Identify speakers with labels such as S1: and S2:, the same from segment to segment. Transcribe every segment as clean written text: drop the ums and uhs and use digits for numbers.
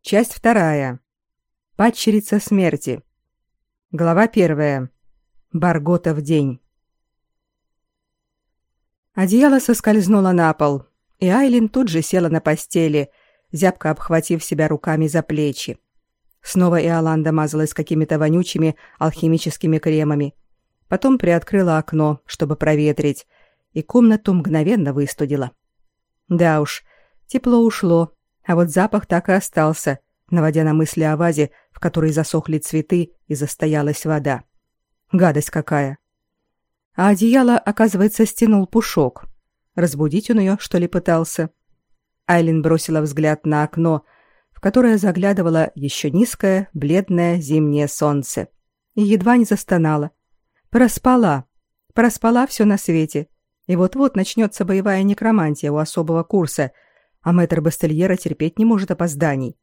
S1: Часть 2. Падчерица смерти. Глава 1. Баргота в день. Одеяло соскользнуло на пол, и Айлин тут же села на постели, зябко обхватив себя руками за плечи. Снова Иоланда мазалась какими-то вонючими алхимическими кремами. Потом приоткрыла окно, чтобы проветрить, и комнату мгновенно выстудила. Да уж, тепло ушло, а вот запах так и остался, наводя на мысли о вазе, в которой засохли цветы и застоялась вода. Гадость какая! А одеяло, оказывается, стянул Пушок. Разбудить он ее, что ли, пытался? Айлин бросила взгляд на окно, в которое заглядывало еще низкое, бледное зимнее солнце, и едва не застонала. Проспала все на свете, и вот-вот начнется боевая некромантия у особого курса, а мэтр Бастельера терпеть не может опозданий.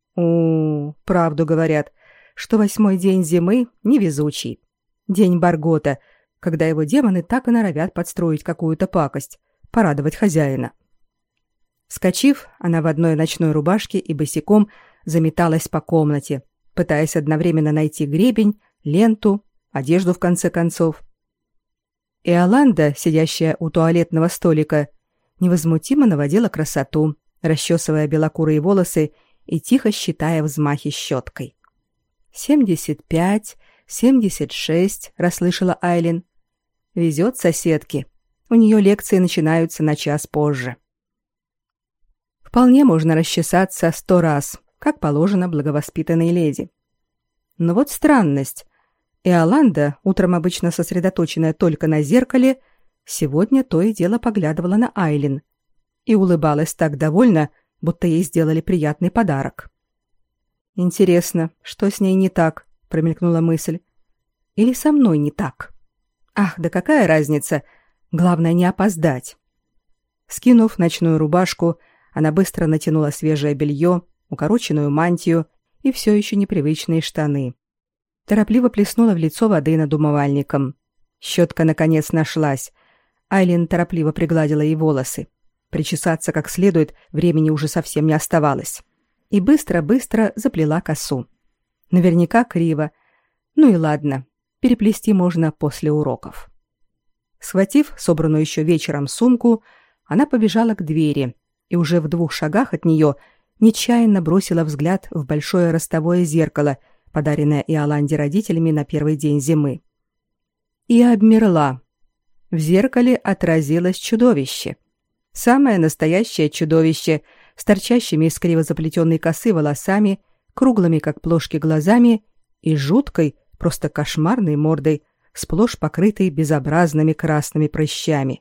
S1: Правду говорят, что 8-й день зимы невезучий. День Баргота, когда его демоны так и норовят подстроить какую-то пакость, порадовать хозяина. Вскочив, она в одной ночной рубашке и босиком заметалась по комнате, пытаясь одновременно найти гребень, ленту, одежду в конце концов. Иоланда, сидящая у туалетного столика, невозмутимо наводила красоту, расчесывая белокурые волосы и тихо считая взмахи щеткой. 75, 76, расслышала Айлин. Везет соседке. У нее лекции начинаются на час позже. Вполне можно расчесаться 100 раз, как положено благовоспитанной леди. Но вот странность. Иоланда, утром обычно сосредоточенная только на зеркале, сегодня то и дело поглядывала на Айлин и улыбалась так довольно, будто ей сделали приятный подарок. «Интересно, что с ней не так?» — промелькнула мысль. «Или со мной не так? Ах, да какая разница? Главное не опоздать». Скинув ночную рубашку, она быстро натянула свежее белье, укороченную мантию и все еще непривычные штаны. Торопливо плеснула в лицо воды над умывальником. Щетка, наконец, нашлась. Айлин торопливо пригладила ей волосы. Причесаться как следует времени уже совсем не оставалось. И быстро-быстро заплела косу. Наверняка криво. Ну и ладно, переплести можно после уроков. Схватив собранную еще вечером сумку, она побежала к двери и уже в 2 шагах от нее нечаянно бросила взгляд в большое ростовое зеркало, подаренное Иоланде родителями на первый день зимы. И обмерла. В зеркале отразилось чудовище. Самое настоящее чудовище, с торчащими из криво заплетенной косы волосами, круглыми, как плошки, глазами и жуткой, просто кошмарной мордой, сплошь покрытой безобразными красными прыщами.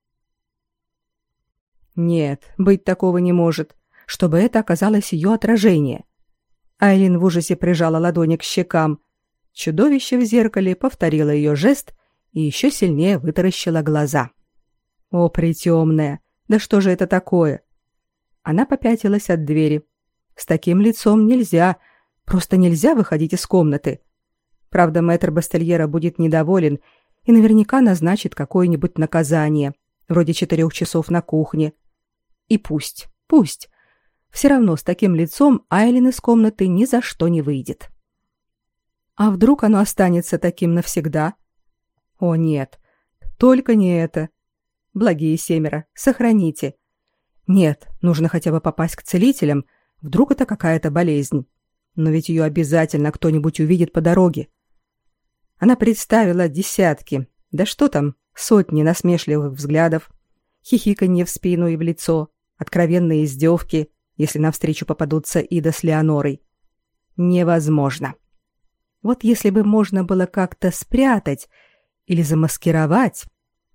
S1: Нет, быть такого не может, чтобы это оказалось ее отражение. Айлин в ужасе прижала ладони к щекам. Чудовище в зеркале повторило ее жест и еще сильнее вытаращило глаза. О, притемная! Да что же это такое? Она попятилась от двери. С таким лицом нельзя, просто нельзя выходить из комнаты. Правда, мэтр Бастельера будет недоволен и наверняка назначит какое-нибудь наказание, вроде 4 часов на кухне. И пусть. Все равно с таким лицом Айлин из комнаты ни за что не выйдет. А вдруг оно останется таким навсегда? О нет, только не это. Благие 7, сохраните. Нет, нужно хотя бы попасть к целителям, вдруг это какая-то болезнь. Но ведь ее обязательно кто-нибудь увидит по дороге. Она представила десятки, да что там, сотни насмешливых взглядов, хихиканье в спину и в лицо, откровенные издевки, если навстречу попадутся Ида с Леонорой. Невозможно. Вот если бы можно было как-то спрятать или замаскировать.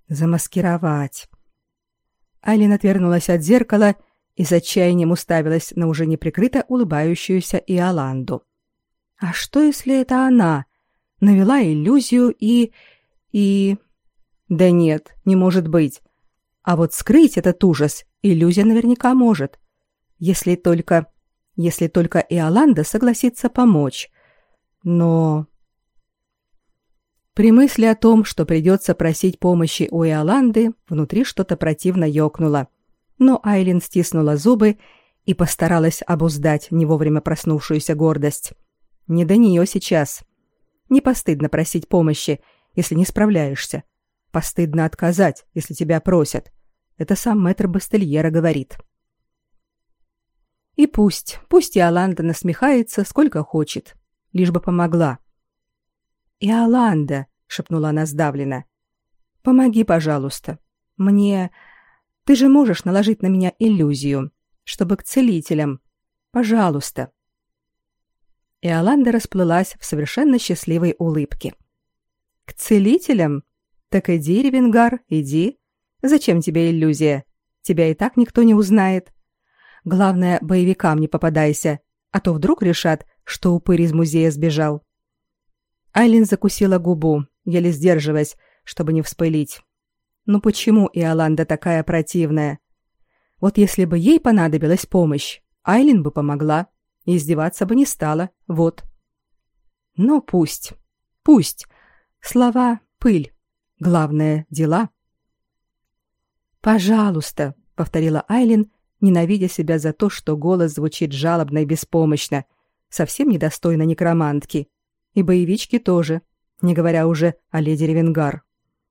S1: Айлин отвернулась от зеркала и с отчаянием уставилась на уже неприкрыто улыбающуюся Иоланду. А что, если это она навела иллюзию и... Да нет, не может быть. А вот скрыть этот ужас иллюзия наверняка может. Если только Иоланда согласится помочь. Но... При мысли о том, что придется просить помощи у Иоланды, внутри что-то противно ёкнуло. Но Айлин стиснула зубы и постаралась обуздать не вовремя проснувшуюся гордость. Не до нее сейчас. Не постыдно просить помощи, если не справляешься. Постыдно отказать, если тебя просят. Это сам мэтр Бастельера говорит. И пусть Иоланда насмехается сколько хочет, лишь бы помогла. «Иоланда», — шепнула она сдавленно, — «помоги, пожалуйста. Ты же можешь наложить на меня иллюзию, чтобы к целителям. Пожалуйста». Иоланда расплылась в совершенно счастливой улыбке. «К целителям? Так иди, Ревенгар, иди. Зачем тебе иллюзия? Тебя и так никто не узнает. Главное, боевикам не попадайся, а то вдруг решат, что упырь из музея сбежал». Айлин закусила губу, еле сдерживаясь, чтобы не вспылить. Ну почему Иоланда такая противная? Вот если бы ей понадобилась помощь, Айлин бы помогла, и издеваться бы не стала, вот. Но пусть. Слова — пыль. Главное — дела. «Пожалуйста», — повторила Айлин, ненавидя себя за то, что голос звучит жалобно и беспомощно, совсем недостойно некромантки. И боевички тоже, не говоря уже о леди Ревенгар.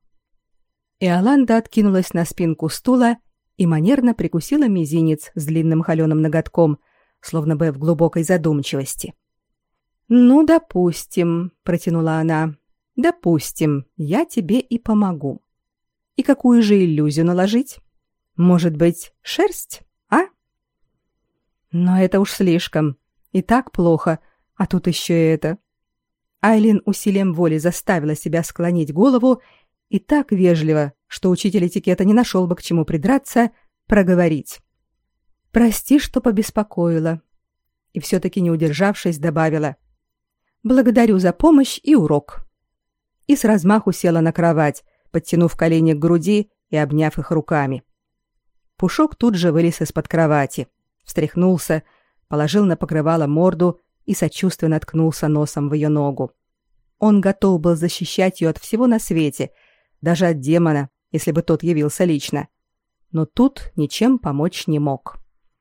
S1: Иоланда откинулась на спинку стула и манерно прикусила мизинец с длинным холеным ноготком, словно бы в глубокой задумчивости. «Ну, допустим», — протянула она, — «допустим, я тебе и помогу. И какую же иллюзию наложить? Может быть, шерсть, а?» «Но это уж слишком. И так плохо, а тут еще и это». Айлин усилием воли заставила себя склонить голову и так вежливо, что учитель этикета не нашел бы к чему придраться, проговорить. «Прости, что побеспокоила». И все-таки не удержавшись, добавила: «Благодарю за помощь и урок». И с размаху села на кровать, подтянув колени к груди и обняв их руками. Пушок тут же вылез из-под кровати, встряхнулся, положил на покрывало морду и сочувственно ткнулся носом в ее ногу. Он готов был защищать ее от всего на свете, даже от демона, если бы тот явился лично. Но тут ничем помочь не мог.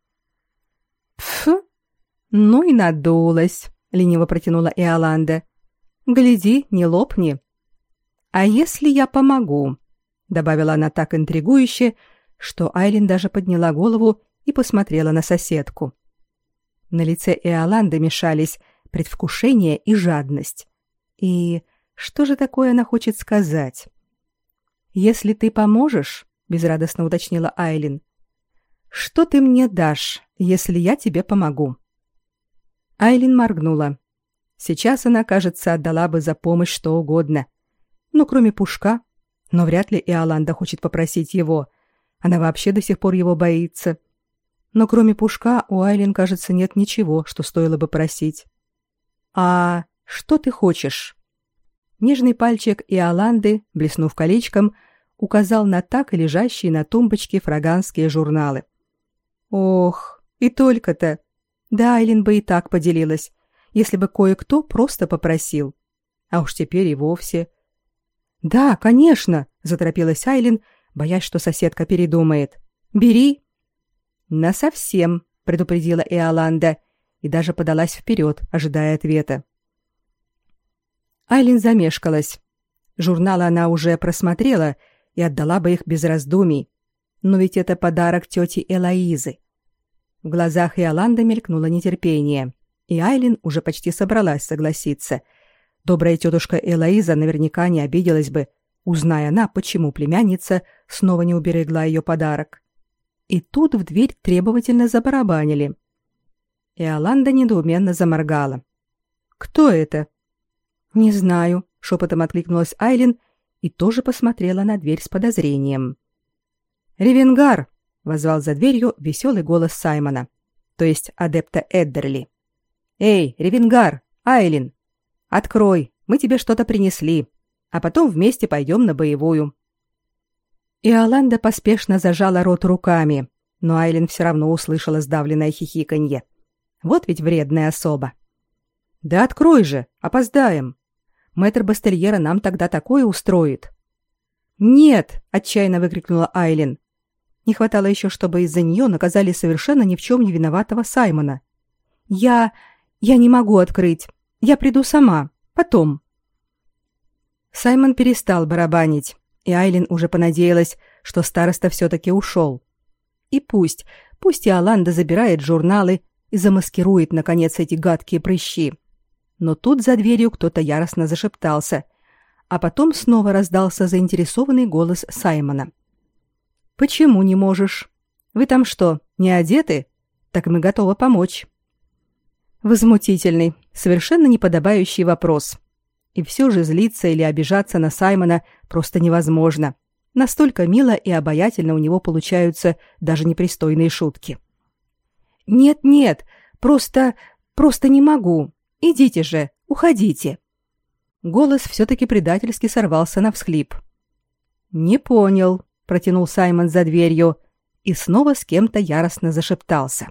S1: «Пф, ну и надулась», — лениво протянула Иоланда. «Гляди, не лопни». «А если я помогу?» — добавила она так интригующе, что Айлин даже подняла голову и посмотрела на соседку. На лице Иоланды мешались предвкушение и жадность. И что же такое она хочет сказать? «Если ты поможешь», — безрадостно уточнила Айлин, — «что ты мне дашь, если я тебе помогу?» Айлин моргнула. Сейчас она, кажется, отдала бы за помощь что угодно. Ну, кроме Пушка. Но вряд ли Иоланда хочет попросить его. Она вообще до сих пор его боится. Но кроме Пушка у Айлин, кажется, нет ничего, что стоило бы просить. «А что ты хочешь?» Нежный пальчик Иоланды, блеснув колечком, указал на так и лежащие на тумбочке фраганские журналы. Ох, и только-то. Да, Айлин бы и так поделилась, если бы кое-кто просто попросил. А уж теперь и вовсе. «Да, конечно», — заторопилась Айлин, боясь, что соседка передумает. «Бери». «Насовсем», — предупредила Иоланда и даже подалась вперед, ожидая ответа. Айлин замешкалась. Журналы она уже просмотрела и отдала бы их без раздумий. Но ведь это подарок тете Элоизы. В глазах Иоланды мелькнуло нетерпение, и Айлин уже почти собралась согласиться. Добрая тетушка Элоиза наверняка не обиделась бы, узная она, почему племянница снова не уберегла ее подарок. И тут в дверь требовательно забарабанили. Иоланда недоуменно заморгала. «Кто это?» «Не знаю», — шепотом откликнулась Айлин и тоже посмотрела на дверь с подозрением. «Ревенгар!» — воззвал за дверью веселый голос Саймона, то есть адепта Эддерли. «Эй, Ревенгар! Айлин! Открой, мы тебе что-то принесли, а потом вместе пойдем на боевую». Иоланда поспешно зажала рот руками, но Айлин все равно услышала сдавленное хихиканье. Вот ведь вредная особа. «Да открой же, опоздаем. Мэтр Бастельера нам тогда такое устроит». «Нет!» — отчаянно выкрикнула Айлин. Не хватало еще, чтобы из-за нее наказали совершенно ни в чем не виноватого Саймона. Я не могу открыть. Я приду сама. Потом. Саймон перестал барабанить, и Айлин уже понадеялась, что староста все-таки ушел. И пусть Иоланда забирает журналы и замаскирует, наконец, эти гадкие прыщи. Но тут за дверью кто-то яростно зашептался, а потом снова раздался заинтересованный голос Саймона. «Почему не можешь? Вы там что, не одеты? Так мы готовы помочь». Возмутительный, совершенно неподобающий вопрос. И все же злиться или обижаться на Саймона просто невозможно. Настолько мило и обаятельно у него получаются даже непристойные шутки. «Нет, просто не могу. Идите же, уходите». Голос все-таки предательски сорвался на всхлип. «Не понял», — протянул Саймон за дверью и снова с кем-то яростно зашептался.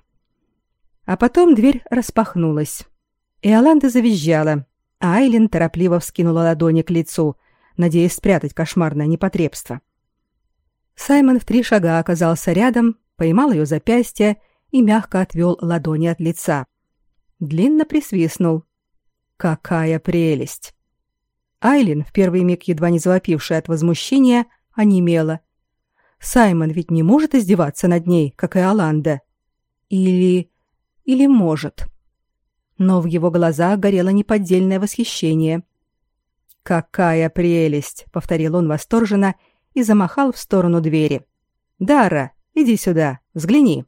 S1: А потом дверь распахнулась. Иоланда завизжала, а Айлин торопливо вскинула ладони к лицу, надеясь спрятать кошмарное непотребство. Саймон в 3 шага оказался рядом, поймал ее запястье и мягко отвел ладони от лица. Длинно присвистнул. Какая прелесть! Айлин, в первый миг едва не завопившая от возмущения, онемела. Саймон ведь не может издеваться над ней, как и Иоланда. Или может. Но в его глазах горело неподдельное восхищение. «Какая прелесть!» — повторил он восторженно и замахал в сторону двери. «Дара, иди сюда, взгляни».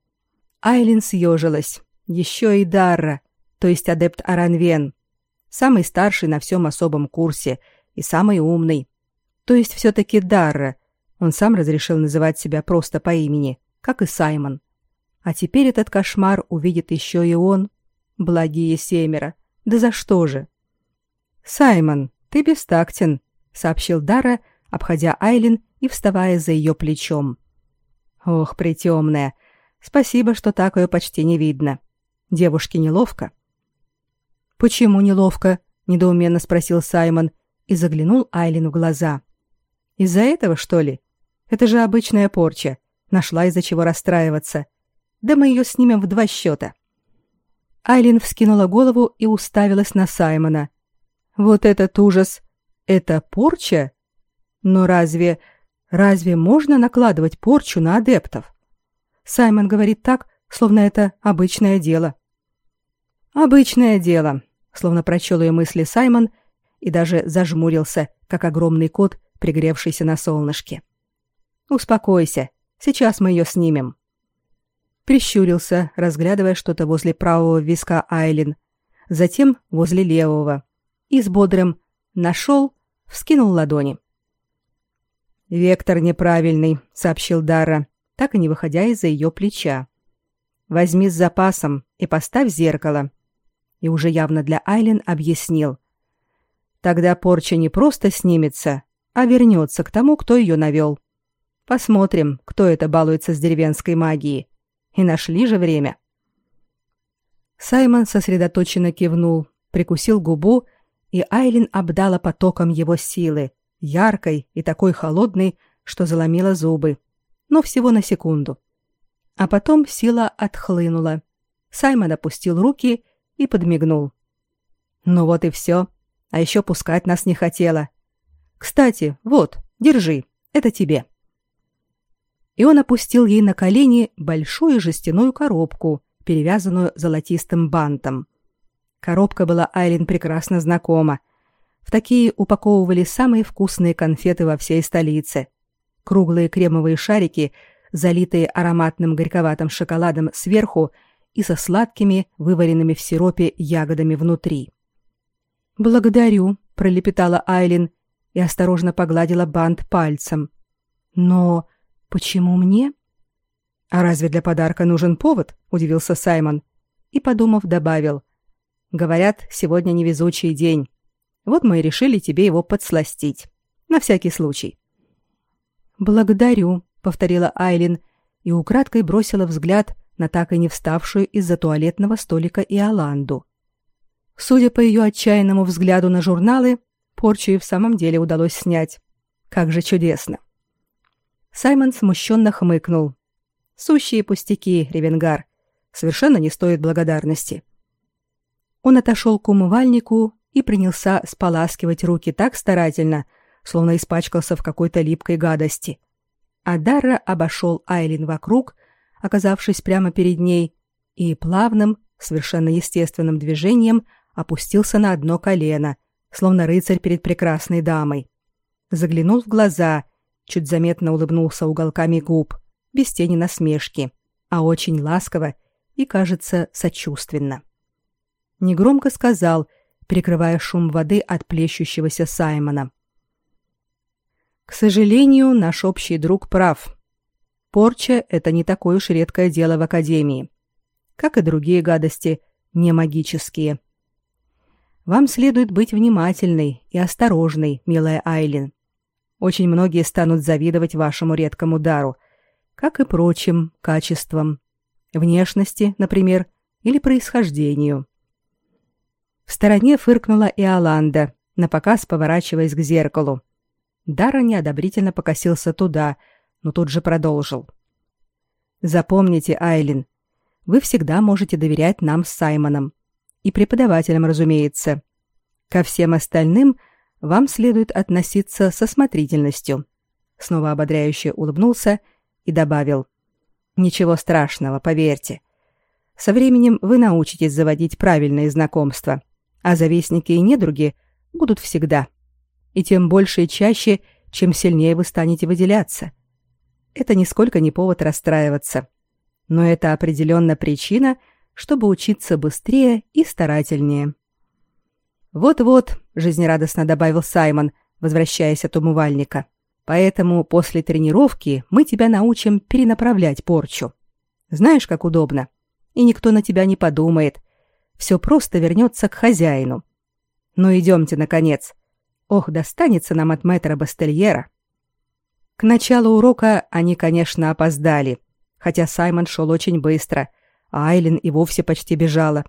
S1: Айлин съежилась. Еще и Дарра, то есть адепт Аранвен. Самый старший на всем особом курсе и самый умный. То есть все-таки Дарра. Он сам разрешил называть себя просто по имени, как и Саймон. А теперь этот кошмар увидит еще и он. Благие 7. Да за что же? «Саймон, ты бестактен», — сообщил Дарра, обходя Айлин и вставая за ее плечом. «Ох, притемная, спасибо, что так ее почти не видно. Девушке неловко». «Почему неловко?» — недоуменно спросил Саймон и заглянул Айлин в глаза. «Из-за этого, что ли? Это же обычная порча. Нашла из-за чего расстраиваться. Да мы ее снимем в 2 счета». Айлин вскинула голову и уставилась на Саймона. «Вот этот ужас! Это порча? Но разве можно накладывать порчу на адептов?» Саймон говорит так, словно это обычное дело. «Обычное дело», — словно прочел ее мысли Саймон и даже зажмурился, как огромный кот, пригревшийся на солнышке. «Успокойся, сейчас мы ее снимем». Прищурился, разглядывая что-то возле правого виска Айлин, затем возле левого, и с бодрым «нашел» вскинул ладони. «Вектор неправильный», — сообщил Дарра, так и не выходя из-за ее плеча. «Возьми с запасом и поставь зеркало». И уже явно для Айлин объяснил. «Тогда порча не просто снимется, а вернется к тому, кто ее навел. Посмотрим, кто это балуется с деревенской магией. И нашли же время». Саймон сосредоточенно кивнул, прикусил губу, и Айлин обдала потоком его силы, яркой и такой холодной, что заломила зубы, но всего на секунду. А потом сила отхлынула. Саймон опустил руки и подмигнул. «Ну вот и все. А еще пускать нас не хотела. Кстати, вот, держи, это тебе». И он опустил ей на колени большую жестяную коробку, перевязанную золотистым бантом. Коробка была Айлин прекрасно знакома. В такие упаковывали самые вкусные конфеты во всей столице. Круглые кремовые шарики, залитые ароматным горьковатым шоколадом сверху и со сладкими, вываренными в сиропе ягодами внутри. «Благодарю», — пролепетала Айлин и осторожно погладила бант пальцем. «Но почему мне?» «А разве для подарка нужен повод?» — удивился Саймон. И, подумав, добавил. «Говорят, сегодня невезучий день. Вот мы и решили тебе его подсластить. На всякий случай». «Благодарю», — повторила Айлин и украдкой бросила взгляд на так и не вставшую из-за туалетного столика Иоланду. Судя по ее отчаянному взгляду на журналы, порчу и в самом деле удалось снять. Как же чудесно. Саймон смущенно хмыкнул. Сущие пустяки, Ревенгар. Совершенно не стоит благодарности. Он отошел к умывальнику и принялся споласкивать руки так старательно, словно испачкался в какой-то липкой гадости. А Дарра обошел Айлин вокруг, оказавшись прямо перед ней, и плавным, совершенно естественным движением опустился на одно колено, словно рыцарь перед прекрасной дамой. Заглянул в глаза, чуть заметно улыбнулся уголками губ, без тени насмешки, а очень ласково и, кажется, сочувственно. Негромко сказал, перекрывая шум воды от плещущегося Саймона: «К сожалению, наш общий друг прав. Порча — это не такое уж редкое дело в Академии. Как и другие гадости, не магические. Вам следует быть внимательной и осторожной, милая Айлин. Очень многие станут завидовать вашему редкому дару, как и прочим качествам, внешности, например, или происхождению». В стороне фыркнула Иоланда, напоказ поворачиваясь к зеркалу. Дарра неодобрительно покосился туда, но тут же продолжил. «Запомните, Айлин, вы всегда можете доверять нам с Саймоном. И преподавателям, разумеется. Ко всем остальным вам следует относиться с осмотрительностью». Снова ободряюще улыбнулся и добавил: «Ничего страшного, поверьте. Со временем вы научитесь заводить правильные знакомства, а завистники и недруги будут всегда. И тем больше и чаще, чем сильнее вы станете выделяться. Это нисколько не повод расстраиваться. Но это определенно причина, чтобы учиться быстрее и старательнее». «Вот-вот», — жизнерадостно добавил Саймон, возвращаясь от умывальника, «поэтому после тренировки мы тебя научим перенаправлять порчу. Знаешь, как удобно. И никто на тебя не подумает. Все просто вернется к хозяину. Ну, идемте, наконец. Ох, достанется нам от мэтра Бастельера». К началу урока они, конечно, опоздали, хотя Саймон шел очень быстро, а Айлин и вовсе почти бежала.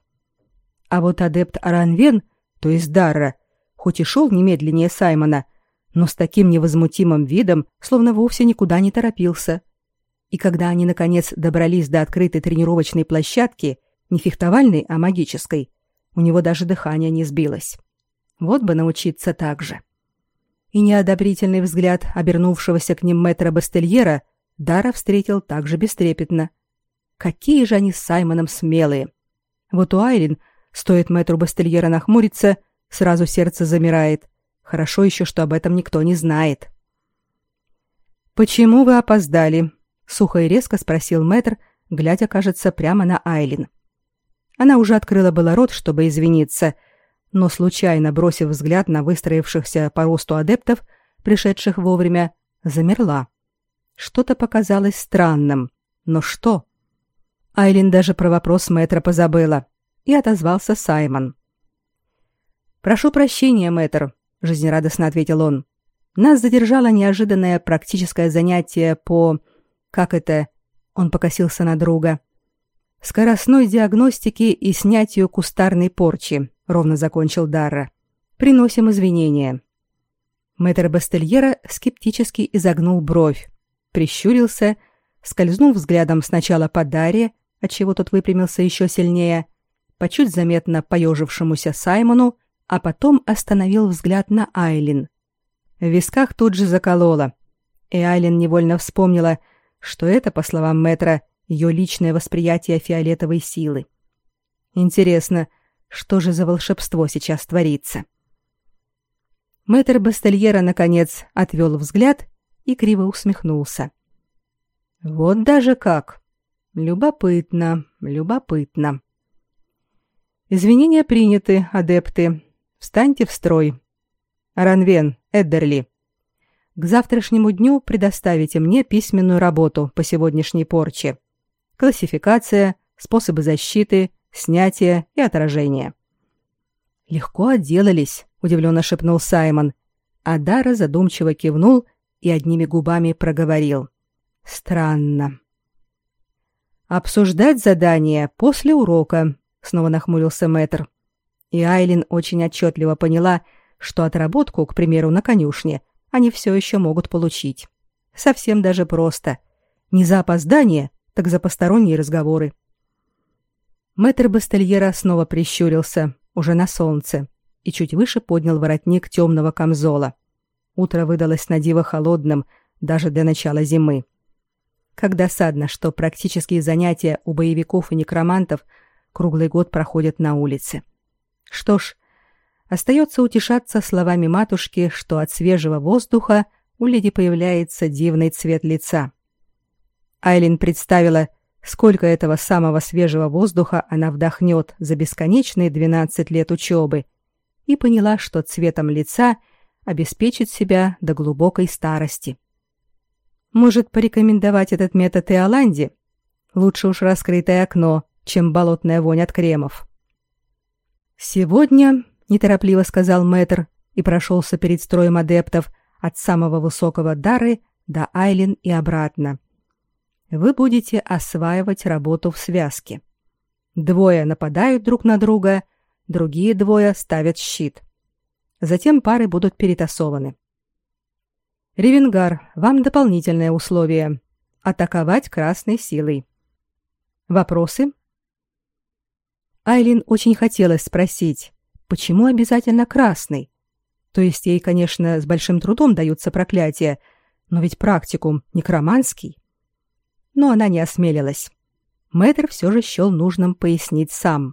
S1: А вот адепт Аранвен, то есть Дарра, хоть и шел немедленнее Саймона, но с таким невозмутимым видом, словно вовсе никуда не торопился. И когда они, наконец, добрались до открытой тренировочной площадки, не фехтовальной, а магической, у него даже дыхание не сбилось. Вот бы научиться так же. И неодобрительный взгляд обернувшегося к ним мэтра Бастельера Дарра встретил так же бестрепетно. Какие же они с Саймоном смелые! Вот у Айлин, стоит мэтру Бастельера нахмуриться, сразу сердце замирает. Хорошо еще, что об этом никто не знает. «Почему вы опоздали?» — сухо и резко спросил мэтр, глядя, кажется, прямо на Айлин. Она уже открыла было рот, чтобы извиниться, но, случайно бросив взгляд на выстроившихся по росту адептов, пришедших вовремя, замерла. Что-то показалось странным. Но что? Айлин даже про вопрос мэтра позабыла. И отозвался Саймон. «Прошу прощения, мэтр», — жизнерадостно ответил он. «Нас задержало неожиданное практическое занятие по... Как это?» Он покосился на друга. «Скоростной диагностике и снятию кустарной порчи», — ровно закончил Дарра. «Приносим извинения». Мэтр Бастельера скептически изогнул бровь, прищурился, скользнул взглядом сначала по Дарре, отчего тот выпрямился еще сильнее, по чуть заметно поежившемуся Саймону, а потом остановил взгляд на Айлин. В висках тут же закололо, и Айлин невольно вспомнила, что это, по словам мэтра, ее личное восприятие фиолетовой силы. Интересно, что же за волшебство сейчас творится? Мэтр Бастельера, наконец, отвел взгляд и криво усмехнулся. «Вот даже как! Любопытно, любопытно. Извинения приняты, адепты. Встаньте в строй. Аранвен, Эддерли, к завтрашнему дню предоставите мне письменную работу по сегодняшней порче. Классификация, способы защиты, снятие и отражение». «Легко отделались», — удивленно шепнул Саймон, а Дарра задумчиво кивнул и одними губами проговорил. «Странно». «Обсуждать задание после урока», — снова нахмурился мэтр. И Айлин очень отчетливо поняла, что отработку, к примеру, на конюшне, они все еще могут получить. Совсем даже просто. Не за опоздание, так за посторонние разговоры. Мэтр Бастельера снова прищурился, уже на солнце, и чуть выше поднял воротник темного камзола. Утро выдалось на диво холодным, даже для начала зимы. Как досадно, что практические занятия у боевиков и некромантов круглый год проходят на улице. Что ж, остается утешаться словами матушки, что от свежего воздуха у леди появляется дивный цвет лица. Айлин представила, сколько этого самого свежего воздуха она вдохнет за бесконечные 12 лет учебы, и поняла, что цветом лица обеспечит себя до глубокой старости. Может, порекомендовать этот метод и Иоланде? Лучше уж раскрытое окно, чем болотная вонь от кремов. «Сегодня», — неторопливо сказал мэтр и прошелся перед строем адептов от самого высокого Дары до Айлин и обратно, вы будете осваивать работу в связке. Двое нападают друг на друга, другие двое ставят щит. Затем пары будут перетасованы. Ревенгар, вам дополнительное условие — атаковать красной силой. Вопросы? Айлин очень хотелось спросить, почему обязательно красный? То есть ей, конечно, с большим трудом даются проклятия, но ведь практикум некроманский. Но она не осмелилась. Мэтр все же счел нужным пояснить сам.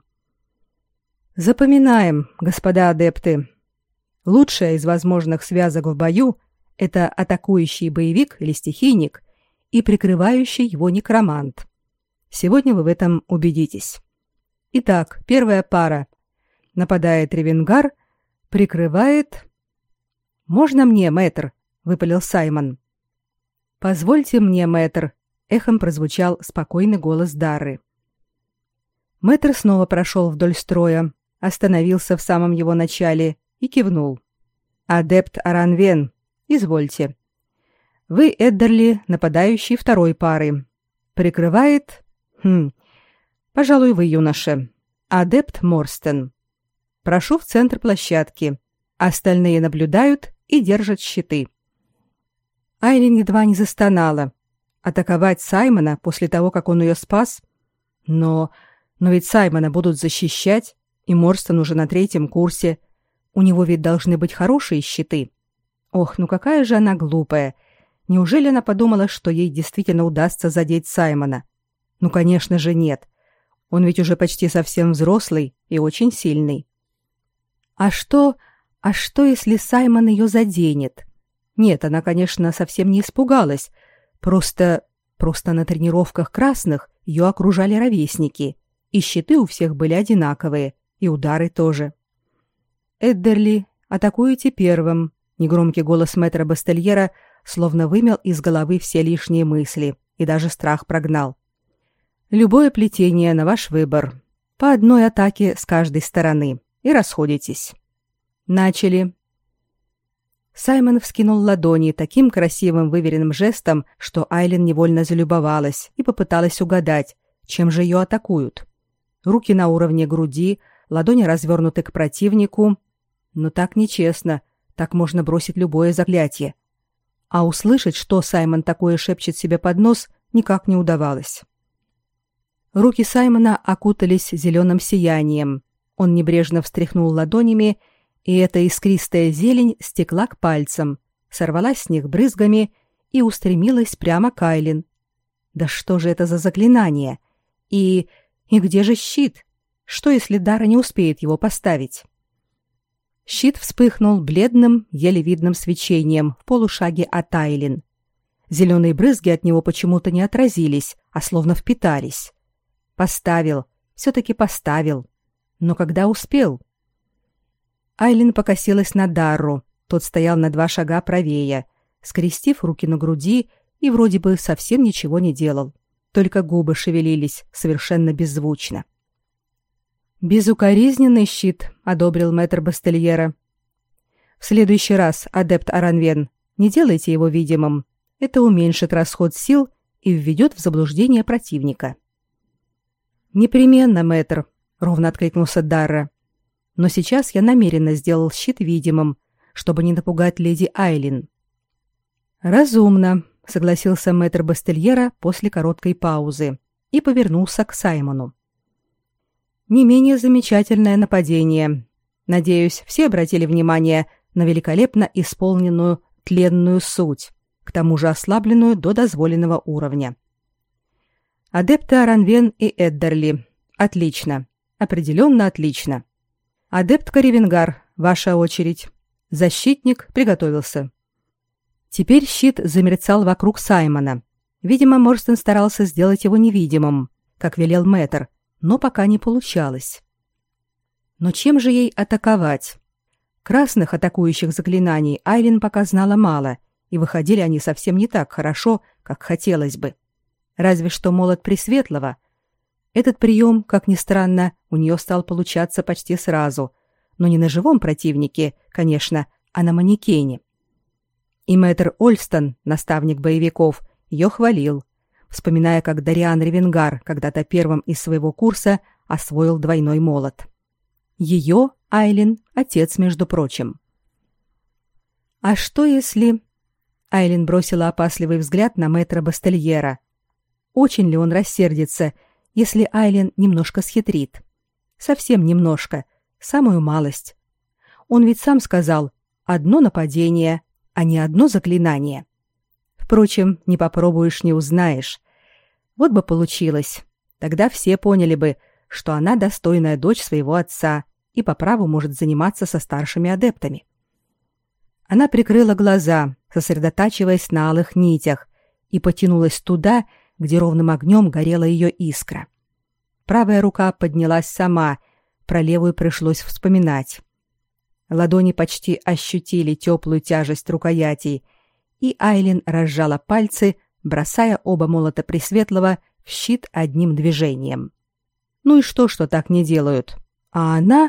S1: Запоминаем, господа адепты. Лучшая из возможных связок в бою — это атакующий боевик или стихийник и прикрывающий его некромант. Сегодня вы в этом убедитесь. Итак, первая пара. Нападает Ревенгар, прикрывает... «Можно мне, мэтр?» — выпалил Саймон. «Позвольте мне, мэтр», — эхом прозвучал спокойный голос Дары. Мэтр снова прошел вдоль строя, остановился в самом его начале и кивнул. «Адепт Аранвен, извольте. Вы, Эддерли, нападающий второй пары. Прикрывает... Пожалуй, вы, юноша. Адепт Морстен. Прошу в центр площадки. Остальные наблюдают и держат щиты». Айлин едва не застонала. Атаковать Саймона после того, как он ее спас? Но ведь Саймона будут защищать, и Морстен уже на 3-м курсе. У него ведь должны быть хорошие щиты. Ох, ну какая же она глупая. Неужели она подумала, что ей действительно удастся задеть Саймона? Ну, конечно же, нет. Он ведь уже почти совсем взрослый и очень сильный. А что, если Саймон ее заденет? Нет, она, конечно, совсем не испугалась. Просто на тренировках красных ее окружали ровесники, и щиты у всех были одинаковые, и удары тоже. «Эддерли, атакуете первым», — негромкий голос мэтра Бастельера словно вымел из головы все лишние мысли и даже страх прогнал. «Любое плетение на ваш выбор. По одной атаке с каждой стороны. И расходитесь. Начали». Саймон вскинул ладони таким красивым выверенным жестом, что Айлин невольно залюбовалась и попыталась угадать, чем же ее атакуют. Руки на уровне груди, ладони развернуты к противнику. Но так нечестно, так можно бросить любое заклятие. А услышать, что Саймон такое шепчет себе под нос, никак не удавалось. Руки Саймона окутались зеленым сиянием. Он небрежно встряхнул ладонями, и эта искристая зелень стекла к пальцам, сорвалась с них брызгами и устремилась прямо к Айлин. Да что же это за заклинание? И где же щит? Что, если Дара не успеет его поставить? Щит вспыхнул бледным, еле видным свечением в полушаге от Айлин. Зеленые брызги от него почему-то не отразились, а словно впитались. Поставил, все-таки поставил. Но когда успел? Айлин покосилась на Дарру. Тот стоял на 2 шага правее, скрестив руки на груди и вроде бы совсем ничего не делал. Только губы шевелились совершенно беззвучно. «Безукоризненный щит», — одобрил мэтр Бастельера. «В следующий раз, адепт Аранвен, не делайте его видимым. Это уменьшит расход сил и введет в заблуждение противника». «Непременно, мэтр», — ровно откликнулся Дарра. «Но сейчас я намеренно сделал щит видимым, чтобы не напугать леди Айлин». «Разумно», — согласился мэтр Бастельера после короткой паузы и повернулся к Саймону. Не менее замечательное нападение. Надеюсь, все обратили внимание на великолепно исполненную тленную суть, к тому же ослабленную до дозволенного уровня. Адепты Аранвен и Эддерли. Отлично. Определенно отлично. Адепт Каревенгар, ваша очередь. Защитник приготовился. Теперь щит замерцал вокруг Саймона. Видимо, Морстон старался сделать его невидимым, как велел мэтр, но пока не получалось. Но чем же ей атаковать? Красных атакующих заклинаний Айлин пока знала мало, и выходили они совсем не так хорошо, как хотелось бы. Разве что молот Пресветлого. Этот прием, как ни странно, у нее стал получаться почти сразу, но не на живом противнике, конечно, а на манекене. И мэтр Ольстон, наставник боевиков, ее хвалил, вспоминая, как Дариан Ревенгар когда-то первым из своего курса освоил двойной молот. Ее, Айлин, отец, между прочим. А что если... Айлин бросила опасливый взгляд на мэтра Бастельера. Очень ли он рассердится, если Айлин немножко схитрит? Совсем немножко, самую малость. Он ведь сам сказал «одно нападение», а не одно заклинание. Впрочем, не попробуешь, не узнаешь. Вот бы получилось. Тогда все поняли бы, что она достойная дочь своего отца и по праву может заниматься со старшими адептами. Она прикрыла глаза, сосредотачиваясь на алых нитях, и потянулась туда, где ровным огнем горела ее искра. Правая рука поднялась сама, про левую пришлось вспоминать. Ладони почти ощутили теплую тяжесть рукоятей, и Айлин разжала пальцы, бросая оба молота Пресветлого в щит одним движением. Ну и что так не делают? А она...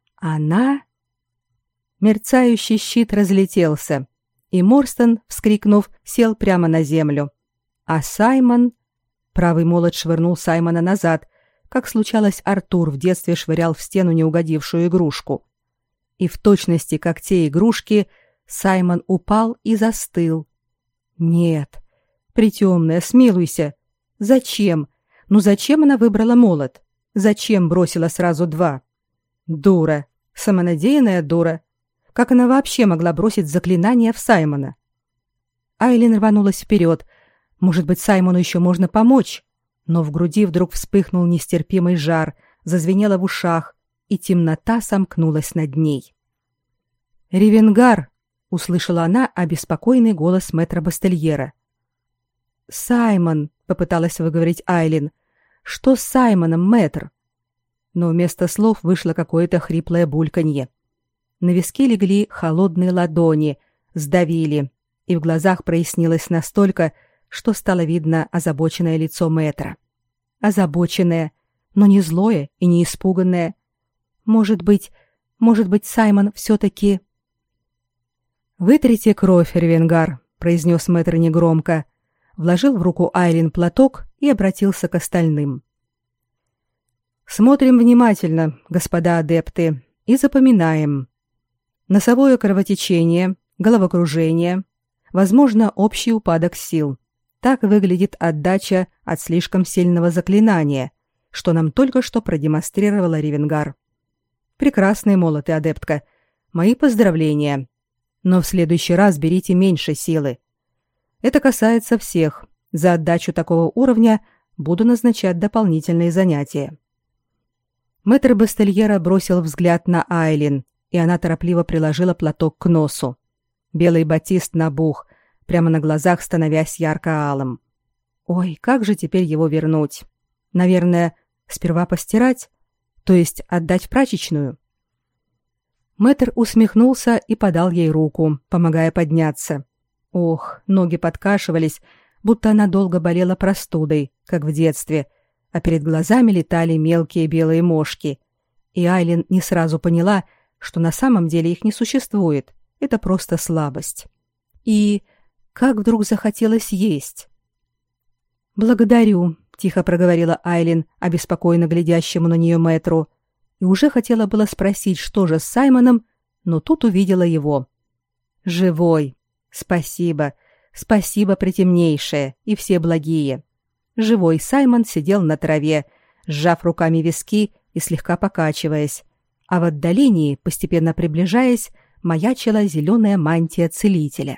S1: Мерцающий щит разлетелся, и Морстон, вскрикнув, сел прямо на землю. А Саймон... Правый молот швырнул Саймона назад, как случалось Артур в детстве швырял в стену неугодившую игрушку. И в точности, как те игрушки, Саймон упал и застыл. Нет, притемная, смилуйся. Зачем? Ну зачем она выбрала молот? Зачем бросила сразу два? Дура, самонадеянная дура. Как она вообще могла бросить заклинание в Саймона? Айлин рванулась вперед. Может быть, Саймону еще можно помочь? Но в груди вдруг вспыхнул нестерпимый жар, зазвенело в ушах, и темнота сомкнулась над ней. «Ревенгар!» — услышала она обеспокоенный голос мэтра Бастельера. «Саймон!» — попыталась выговорить Айлин. «Что с Саймоном, мэтр?» Но вместо слов вышло какое-то хриплое бульканье. На виски легли холодные ладони, сдавили, и в глазах прояснилось настолько, что стало видно озабоченное лицо мэтра. Озабоченное, но не злое и не испуганное. Может быть, Саймон все-таки... «Вытрите кровь, Ревенгар», — произнес мэтр негромко, вложил в руку Айлин платок и обратился к остальным. «Смотрим внимательно, господа адепты, и запоминаем. Носовое кровотечение, головокружение, возможно, общий упадок сил. Так выглядит отдача от слишком сильного заклинания, что нам только что продемонстрировала Ревенгар. Прекрасные молоты, адептка. Мои поздравления. Но в следующий раз берите меньше силы. Это касается всех. За отдачу такого уровня буду назначать дополнительные занятия». Мэтр Бастельера бросил взгляд на Айлин, и она торопливо приложила платок к носу. Белый батист набух, прямо на глазах становясь ярко-алым. Ой, как же теперь его вернуть? Наверное, сперва постирать, то есть отдать в прачечную? Мэтр усмехнулся и подал ей руку, помогая подняться. Ох, ноги подкашивались, будто она долго болела простудой, как в детстве, а перед глазами летали мелкие белые мошки. И Айлин не сразу поняла, что на самом деле их не существует, это просто слабость. И как вдруг захотелось есть. «Благодарю», — тихо проговорила Айлин, обеспокоенно глядящему на нее мэтру, и уже хотела было спросить, что же с Саймоном, но тут увидела его. «Живой! Спасибо! Спасибо, притемнейшее, и все благие. Живой Саймон сидел на траве, сжав руками виски и слегка покачиваясь, а в отдалении, постепенно приближаясь, маячила зеленая мантия целителя.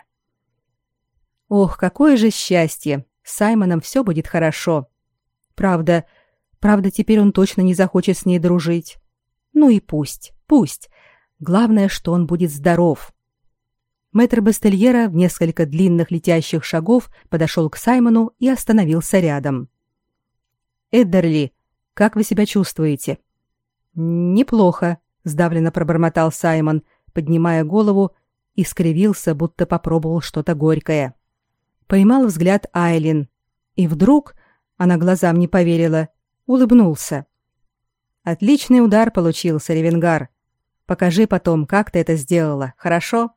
S1: Ох, какое же счастье! С Саймоном все будет хорошо. Правда, теперь он точно не захочет с ней дружить. Ну и пусть. Главное, что он будет здоров. Мэтр Бастельера в несколько длинных летящих шагов подошел к Саймону и остановился рядом. «Эддерли, как вы себя чувствуете?» «Неплохо», — сдавленно пробормотал Саймон, поднимая голову, и скривился, будто попробовал что-то горькое. Поймал взгляд Айлин, и вдруг, она глазам не поверила, улыбнулся. «Отличный удар получился, Ревенгар. Покажи потом, как ты это сделала, хорошо?»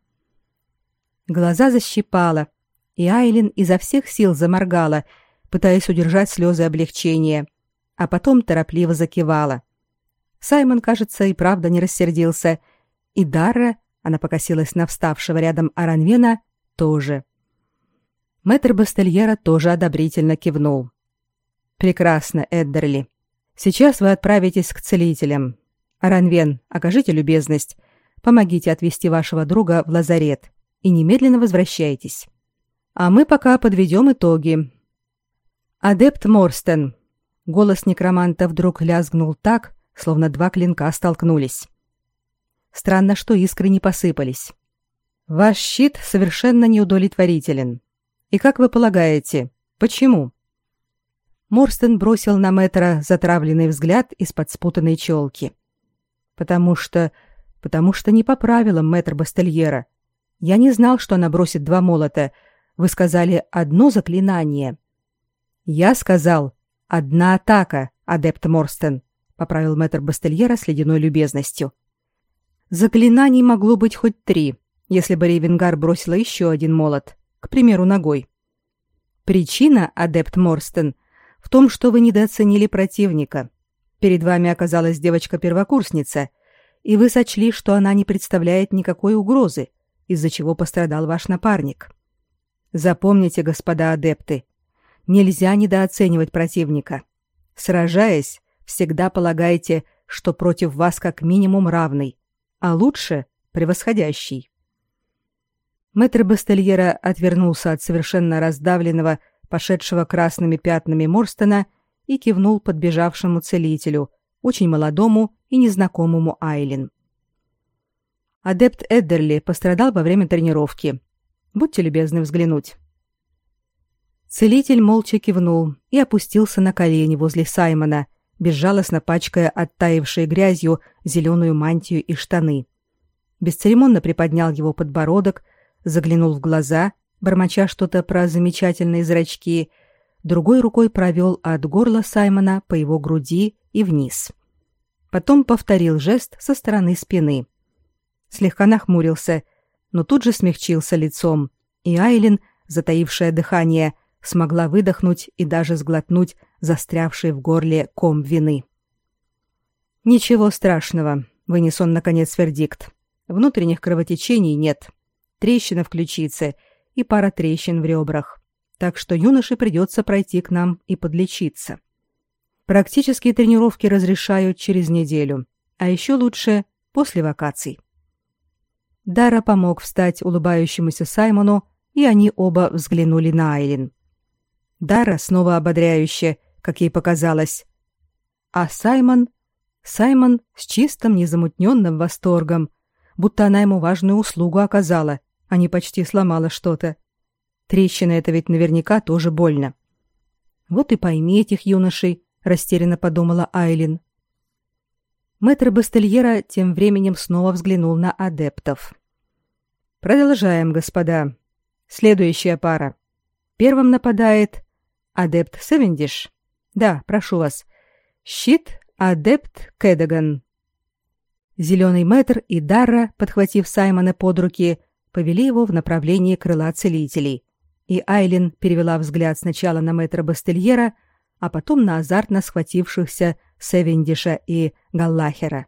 S1: Глаза защипала, и Айлин изо всех сил заморгала, пытаясь удержать слезы облегчения, а потом торопливо закивала. Саймон, кажется, и правда не рассердился, и Дарра, она покосилась на вставшего рядом Аранвена, тоже. Мэтр Бастельера тоже одобрительно кивнул. «Прекрасно, Эддерли. Сейчас вы отправитесь к целителям. Аранвен, окажите любезность, помогите отвезти вашего друга в лазарет и немедленно возвращайтесь. А мы пока подведем итоги. Адепт Морстен». Голос некроманта вдруг лязгнул так, словно два клинка столкнулись. Странно, что искры не посыпались. «Ваш щит совершенно неудовлетворителен. И как вы полагаете, почему?» Морстен бросил на мэтра затравленный взгляд из-под спутанной челки. «Потому что не по правилам, мэтр Бастельера. Я не знал, что она бросит два молота. Вы сказали одно заклинание». «Я сказал, одна атака, адепт Морстен», — поправил мэтр Бастельера с ледяной любезностью. «Заклинаний могло быть хоть 3, если бы Ревенгар бросила еще один молот, к примеру, ногой. Причина, адепт Морстен, в том, что вы недооценили противника. Перед вами оказалась девочка-первокурсница, и вы сочли, что она не представляет никакой угрозы, из-за чего пострадал ваш напарник. Запомните, господа адепты, нельзя недооценивать противника. Сражаясь, всегда полагайте, что против вас как минимум равный, а лучше превосходящий». Мэтр Бастельера отвернулся от совершенно раздавленного, пошедшего красными пятнами Морстена и кивнул подбежавшему целителю, очень молодому и незнакомому Айлин. «Адепт Эддерли пострадал во время тренировки. Будьте любезны взглянуть». Целитель молча кивнул и опустился на колени возле Саймона, безжалостно пачкая оттаившей грязью зеленую мантию и штаны. Бесцеремонно приподнял его подбородок, заглянул в глаза, бормоча что-то про замечательные зрачки, другой рукой провел от горла Саймона по его груди и вниз. Потом повторил жест со стороны спины. Слегка нахмурился, но тут же смягчился лицом, и Айлин, затаившая дыхание, смогла выдохнуть и даже сглотнуть застрявший в горле ком вины. «Ничего страшного», — вынес он наконец вердикт. «Внутренних кровотечений нет. Трещина в ключице и пара трещин в ребрах. Так что юноше придется пройти к нам и подлечиться. Практические тренировки разрешают через неделю, а еще лучше после вакаций». Дара помог встать улыбающемуся Саймону, и они оба взглянули на Айлин. Дара снова ободряюще, как ей показалось. А Саймон с чистым незамутненным восторгом, будто она ему важную услугу оказала, а не почти сломала что-то. Трещина — это ведь наверняка тоже больно. «Вот и пойми этих юношей», — растерянно подумала Айлин. Мэтр Бастельера тем временем снова взглянул на адептов. «Продолжаем, господа. Следующая пара. Первым нападает адепт Севендиш. Да, прошу вас. Щит адепт Кэдаган». Зеленый мэтр и Дарра, подхватив Саймона под руки, повели его в направлении крыла целителей, и Айлин перевела взгляд сначала на мэтра Бастельера, а потом на азартно схватившихся Севендиша и Галлахера.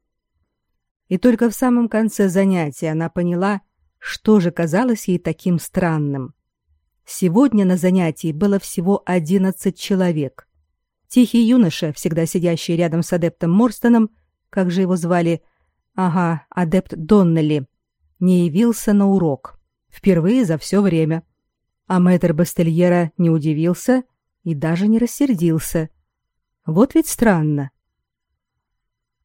S1: И только в самом конце занятия она поняла, что же казалось ей таким странным. Сегодня на занятии было всего 11 человек. Тихий юноша, всегда сидящий рядом с адептом Морстоном, как же его звали? Ага, адепт Доннелли, не явился на урок. Впервые за все время. А мэтр Бастельера не удивился и даже не рассердился. Вот ведь странно.